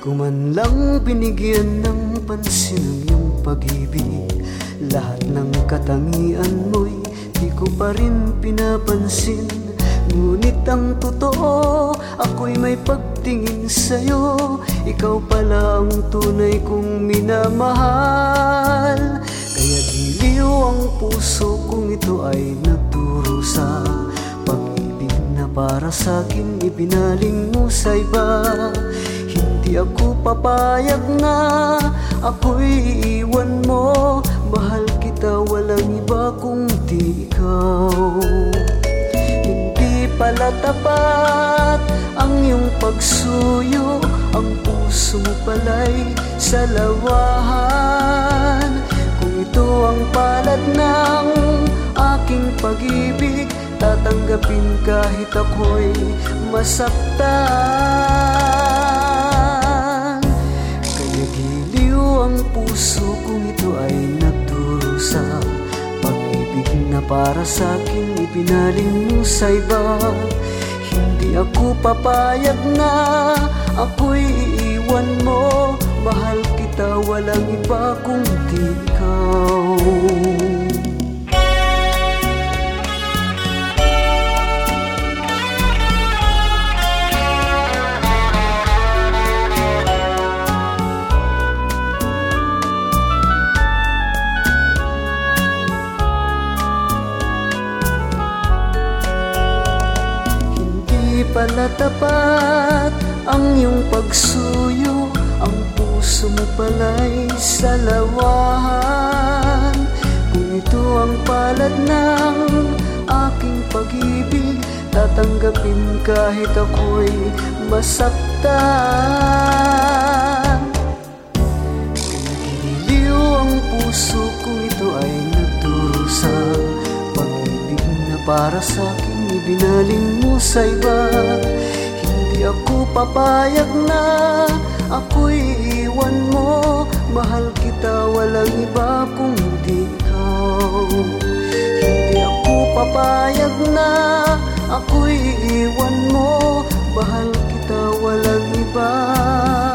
ko man lang binigyan ng pansin ang iyong pag-ibig. Lahat ng katangian mo'y di ko pa rin pinapansin. Ngunit ang totoo, ako'y may pagtingin sa'yo. Ikaw pala ang tunay kong minamahal. Kaya giliw ang puso kong ito ay nagdurusa. Pag-ibig na para sa'kin ibinaling mo sa iba. Hindi ako papayag na ako'y iiwan mo. Mahal kita, walang iba kundi ikaw. Hindi pala tapat ang iyong pagsuyo. Ang puso mo pala'y salawahan. Kung ito ang palad ng aking pag-ibig, tatanggapin kahit ako'y masaktan. Kaya giliw ang puso kung ito ay nagdurusa. Pag-ibig na para sa'kin ibinaling mo sa iba. Hindi ako papayag na ako'y iiwan mo. Mahal kita, walang iba kundi ikaw. Pala tapat ang iyong pagsuyo. Ang puso mo pala'y salawahan. Kung ito ang palad ng aking pag-ibig, tatanggapin kahit ako'y masaktan. Giliw ang puso kung ito ay nagdurusa. Pag-ibig na para sa'kin ibinaling mo sa iba. Hindi ako papayag na ako'y iwan mo. Mahal kita, walang iba kundi ikaw. Hindi ako papayag na ako'y iwan mo. Mahal kita, walang iba.